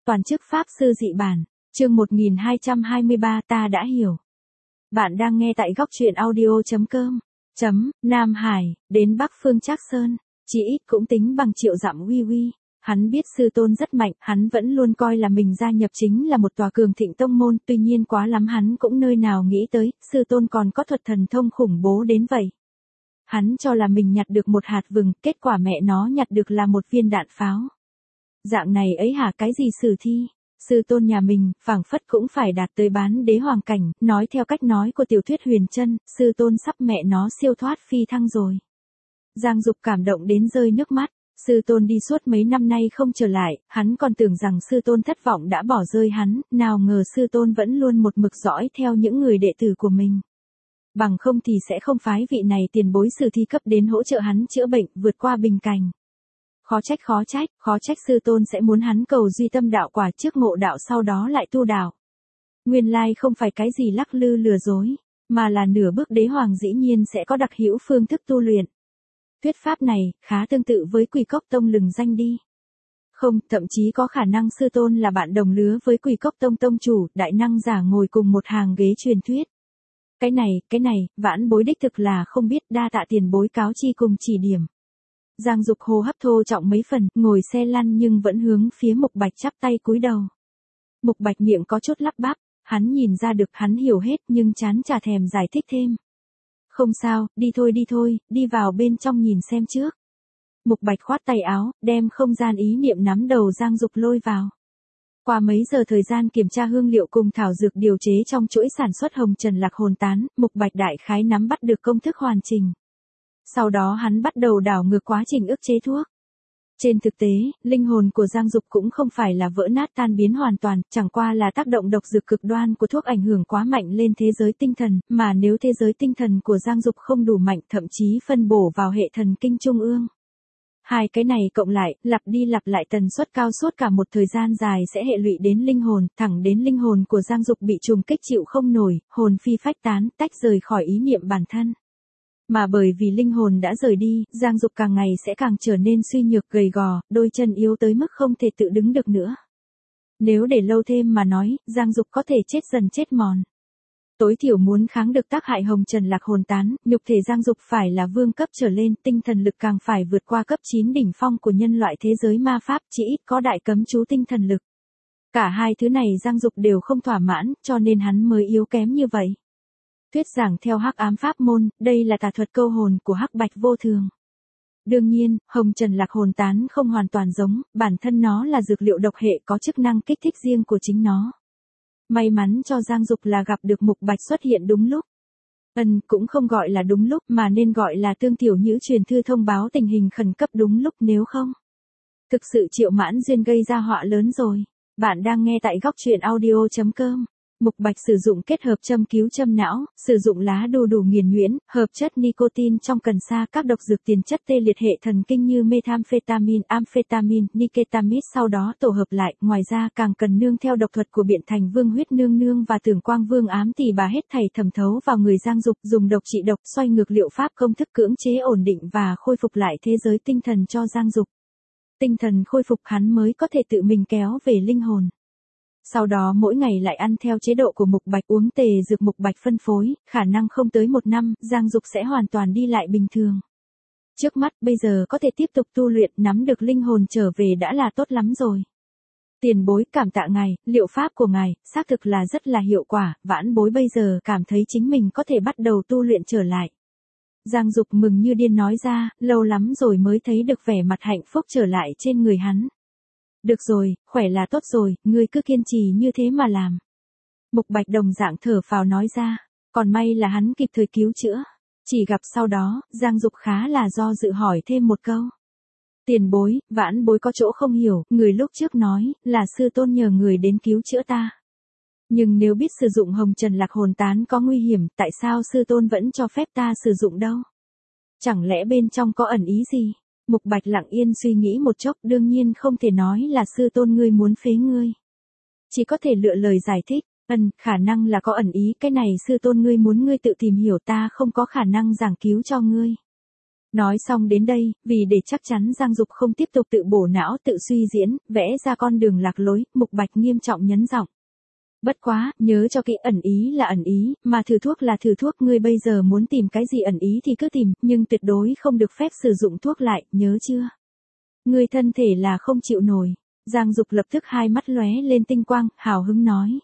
Toàn chức Pháp Sư Dị Bản, chương 1223 ta đã hiểu. Bạn đang nghe tại góc truyện audio.com. Nam Hải, đến Bắc Phương Trác Sơn, chỉ ít cũng tính bằng triệu dặm uy uy. Hắn biết sư tôn rất mạnh, hắn vẫn luôn coi là mình gia nhập chính là một tòa cường thịnh tông môn, tuy nhiên quá lắm hắn cũng nơi nào nghĩ tới, sư tôn còn có thuật thần thông khủng bố đến vậy. Hắn cho là mình nhặt được một hạt vừng, kết quả mẹ nó nhặt được là một viên đạn pháo. Dạng này ấy hả, cái gì sử thi? Sư tôn nhà mình, phảng phất cũng phải đạt tới bán đế hoàng cảnh, nói theo cách nói của tiểu thuyết huyền chân, sư tôn sắp mẹ nó siêu thoát phi thăng rồi. Giang Dục cảm động đến rơi nước mắt, sư tôn đi suốt mấy năm nay không trở lại, hắn còn tưởng rằng sư tôn thất vọng đã bỏ rơi hắn, nào ngờ sư tôn vẫn luôn một mực dõi theo những người đệ tử của mình. Bằng không thì sẽ không phái vị này tiền bối sử thi cấp đến hỗ trợ hắn chữa bệnh, vượt qua bình cảnh. Khó trách sư tôn sẽ muốn hắn cầu duy tâm đạo quả trước ngộ đạo sau đó lại tu đạo. Nguyên lai không phải cái gì lắc lư lừa dối, mà là nửa bước đế hoàng dĩ nhiên sẽ có đặc hữu phương thức tu luyện. Thuyết pháp này, khá tương tự với Quỷ Cốc Tông lừng danh đi. Không, thậm chí có khả năng sư tôn là bạn đồng lứa với Quỷ Cốc Tông tông chủ, đại năng giả ngồi cùng một hàng ghế truyền thuyết. Cái này, vãn bối đích thực là không biết, đa tạ tiền bối cáo chi cùng chỉ điểm. Giang Dục hô hấp thô trọng mấy phần, ngồi xe lăn nhưng vẫn hướng phía Mục Bạch chắp tay cúi đầu. Mục Bạch miệng có chút lắp bắp, hắn nhìn ra được hắn hiểu hết nhưng chán chả thèm giải thích thêm. Không sao, đi thôi, đi vào bên trong nhìn xem trước. Mục Bạch khoát tay áo, đem không gian ý niệm nắm đầu Giang Dục lôi vào. Qua mấy giờ thời gian kiểm tra hương liệu cùng thảo dược điều chế trong chuỗi sản xuất hồng trần lạc hồn tán, Mục Bạch đại khái nắm bắt được công thức hoàn chỉnh. Sau đó hắn bắt đầu đảo ngược quá trình ức chế thuốc. Trên thực tế, linh hồn của Giang Dục cũng không phải là vỡ nát tan biến hoàn toàn, chẳng qua là tác động độc dược cực đoan của thuốc ảnh hưởng quá mạnh lên thế giới tinh thần, mà nếu thế giới tinh thần của Giang Dục không đủ mạnh, thậm chí phân bổ vào hệ thần kinh trung ương. Hai cái này cộng lại, lặp đi lặp lại tần suất cao suốt cả một thời gian dài sẽ hệ lụy đến linh hồn, thẳng đến linh hồn của Giang Dục bị trùng kích chịu không nổi, hồn phi phách tán, tách rời khỏi ý niệm bản thân. Mà bởi vì linh hồn đã rời đi, Giang Dục càng ngày sẽ càng trở nên suy nhược gầy gò, đôi chân yếu tới mức không thể tự đứng được nữa. Nếu để lâu thêm mà nói, Giang Dục có thể chết dần chết mòn. Tối thiểu muốn kháng được tác hại hồng trần lạc hồn tán, nhục thể Giang Dục phải là vương cấp trở lên, tinh thần lực càng phải vượt qua cấp 9 đỉnh phong của nhân loại thế giới ma pháp, chỉ ít có đại cấm chú tinh thần lực. Cả hai thứ này Giang Dục đều không thỏa mãn, cho nên hắn mới yếu kém như vậy. Thuyết giảng theo Hắc Ám pháp môn, đây là tà thuật câu hồn của Hắc Bạch vô thường. Đương nhiên, hồng trần lạc hồn tán không hoàn toàn giống, bản thân nó là dược liệu độc hệ có chức năng kích thích riêng của chính nó. May mắn cho Giang Dục là gặp được Mục Bạch xuất hiện đúng lúc. Cũng không gọi là đúng lúc mà nên gọi là Tương Tiểu Nhữ truyền thư thông báo tình hình khẩn cấp đúng lúc, nếu không. Thực sự Triệu Mãn Duyên gây ra họa lớn rồi. Bạn đang nghe tại góc truyện audio.com. Mục Bạch sử dụng kết hợp châm cứu châm não, sử dụng lá đu đủ nghiền nhuyễn, hợp chất nicotine trong cần sa, các độc dược tiền chất tê liệt hệ thần kinh như methamphetamine, amphetamine, niketamid sau đó tổ hợp lại, ngoài ra càng cần nương theo độc thuật của Biện Thành Vương Huyết Nương Nương và Tưởng Quang Vương Ám Tỷ Bà hết thảy thẩm thấu vào người Giang Dục, dùng độc trị độc, xoay ngược liệu pháp công thức cưỡng chế ổn định và khôi phục lại thế giới tinh thần cho Giang Dục. Tinh thần khôi phục hắn mới có thể tự mình kéo về linh hồn. Sau đó mỗi ngày lại ăn theo chế độ của Mục Bạch, uống tề dược Mục Bạch phân phối, khả năng không tới 1 năm, Giang Dục sẽ hoàn toàn đi lại bình thường. Trước mắt bây giờ có thể tiếp tục tu luyện, nắm được linh hồn trở về đã là tốt lắm rồi. Tiền bối cảm tạ ngài, liệu pháp của ngài, xác thực là rất là hiệu quả, vãn bối bây giờ cảm thấy chính mình có thể bắt đầu tu luyện trở lại. Giang Dục mừng như điên nói ra, lâu lắm rồi mới thấy được vẻ mặt hạnh phúc trở lại trên người hắn. Được rồi, khỏe là tốt rồi, ngươi cứ kiên trì như thế mà làm. Mục Bạch đồng dạng thở phào nói ra, còn may là hắn kịp thời cứu chữa. Chỉ gặp sau đó, Giang Dục khá là do dự hỏi thêm một câu. Tiền bối, vãn bối có chỗ không hiểu, người lúc trước nói, là sư tôn nhờ người đến cứu chữa ta. Nhưng nếu biết sử dụng hồng trần lạc hồn tán có nguy hiểm, tại sao sư tôn vẫn cho phép ta sử dụng đâu? Chẳng lẽ bên trong có ẩn ý gì? Mục Bạch lặng yên suy nghĩ một chốc, đương nhiên không thể nói là sư tôn ngươi muốn phế ngươi. Chỉ có thể lựa lời giải thích, khả năng là có ẩn ý, cái này sư tôn ngươi muốn ngươi tự tìm hiểu, ta không có khả năng giảng cứu cho ngươi. Nói xong đến đây, vì để chắc chắn Giang Dục không tiếp tục tự bổ não tự suy diễn, vẽ ra con đường lạc lối, Mục Bạch nghiêm trọng nhấn giọng. Bất quá, nhớ cho kỹ, ẩn ý là ẩn ý, mà thử thuốc là thử thuốc, ngươi bây giờ muốn tìm cái gì ẩn ý thì cứ tìm, nhưng tuyệt đối không được phép sử dụng thuốc lại, nhớ chưa? Ngươi thân thể là không chịu nổi. Giang Dục lập tức hai mắt lóe lên tinh quang, hào hứng nói.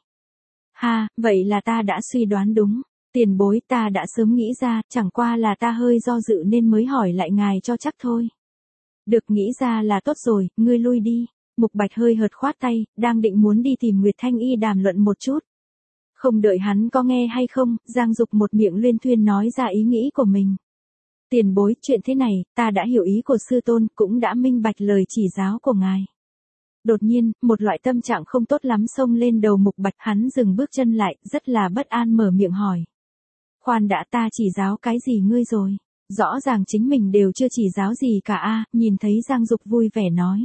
Ha, vậy là ta đã suy đoán đúng. Tiền bối, ta đã sớm nghĩ ra, chẳng qua là ta hơi do dự nên mới hỏi lại ngài cho chắc thôi. Được, nghĩ ra là tốt rồi, ngươi lui đi. Mục Bạch hơi hợt khoát tay, đang định muốn đi tìm Nguyệt Thanh Y đàm luận một chút. Không đợi hắn có nghe hay không, Giang Dục một miệng luyên thuyên nói ra ý nghĩ của mình. Tiền bối, chuyện thế này, ta đã hiểu ý của sư tôn, cũng đã minh bạch lời chỉ giáo của ngài. Đột nhiên, một loại tâm trạng không tốt lắm xông lên đầu Mục Bạch, hắn dừng bước chân lại, rất là bất an mở miệng hỏi. Khoan đã, ta chỉ giáo cái gì ngươi rồi? Rõ ràng chính mình đều chưa chỉ giáo gì cả a. Nhìn thấy Giang Dục vui vẻ nói.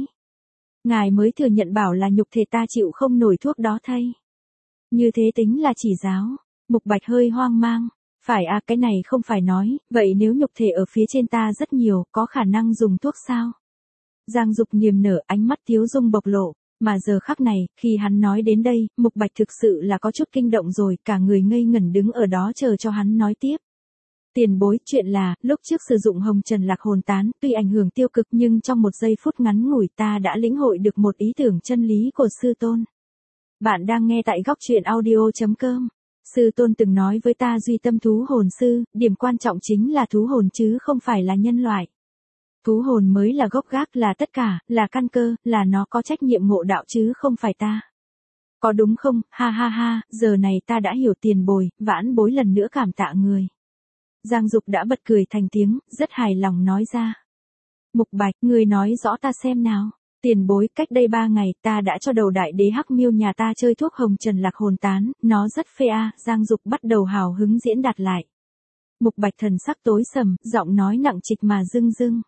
Ngài mới thừa nhận bảo là nhục thể ta chịu không nổi thuốc đó thay. Như thế tính là chỉ giáo. Mục Bạch hơi hoang mang. Phải à, cái này không phải nói, vậy nếu nhục thể ở phía trên ta rất nhiều, có khả năng dùng thuốc sao? Giang Dục niềm nở, ánh mắt thiếu dung bộc lộ. Mà giờ khắc này, khi hắn nói đến đây, Mục Bạch thực sự là có chút kinh động rồi, cả người ngây ngẩn đứng ở đó chờ cho hắn nói tiếp. Tiền bối, chuyện là, lúc trước sử dụng hồng trần lạc hồn tán, tuy ảnh hưởng tiêu cực nhưng trong một giây phút ngắn ngủi ta đã lĩnh hội được một ý tưởng chân lý của sư tôn. Bạn đang nghe tại góc truyện audio.com. Sư tôn từng nói với ta duy tâm thú hồn sư, điểm quan trọng chính là thú hồn chứ không phải là nhân loại. Thú hồn mới là gốc gác, là tất cả, là căn cơ, là nó có trách nhiệm ngộ đạo chứ không phải ta. Có đúng không? Ha ha ha, giờ này ta đã hiểu tiền bối, vãn bối lần nữa cảm tạ người. Giang Dục đã bật cười thành tiếng, rất hài lòng nói ra. Mục Bạch, người nói rõ ta xem nào. Tiền bối, cách đây 3 ngày ta đã cho đầu đại đế Hắc Miêu nhà ta chơi thuốc hồng trần lạc hồn tán, nó rất phê a. Giang Dục bắt đầu hào hứng diễn đạt lại. Mục Bạch thần sắc tối sầm, giọng nói nặng trịch mà rưng rưng.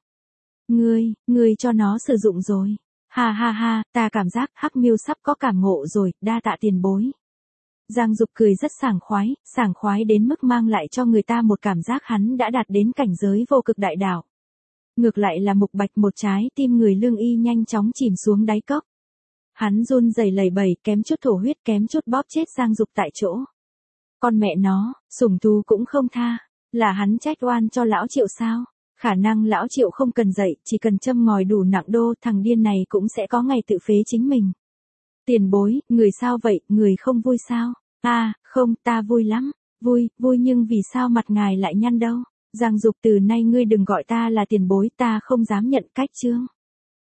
Ngươi cho nó sử dụng rồi. Ha ha ha, ta cảm giác Hắc Miêu sắp có cảm ngộ rồi, đa tạ tiền bối. Giang Dục cười rất sảng khoái đến mức mang lại cho người ta một cảm giác hắn đã đạt đến cảnh giới vô cực đại đạo. Ngược lại là Mục Bạch một trái tim người lương y nhanh chóng chìm xuống đáy cốc. Hắn run rẩy lẩy bẩy, kém chút thổ huyết, kém chút bóp chết Giang Dục tại chỗ. Con mẹ nó, sủng thú cũng không tha, là hắn trách oan cho lão Triệu sao? Khả năng lão Triệu không cần dạy, chỉ cần châm ngòi đủ nặng đô, thằng điên này cũng sẽ có ngày tự phế chính mình. Tiền bối, người sao vậy, người không vui sao? À, không, ta vui lắm. Vui nhưng vì sao mặt ngài lại nhăn đâu? Giang Dục, từ nay ngươi đừng gọi ta là tiền bối, ta không dám nhận cách chương.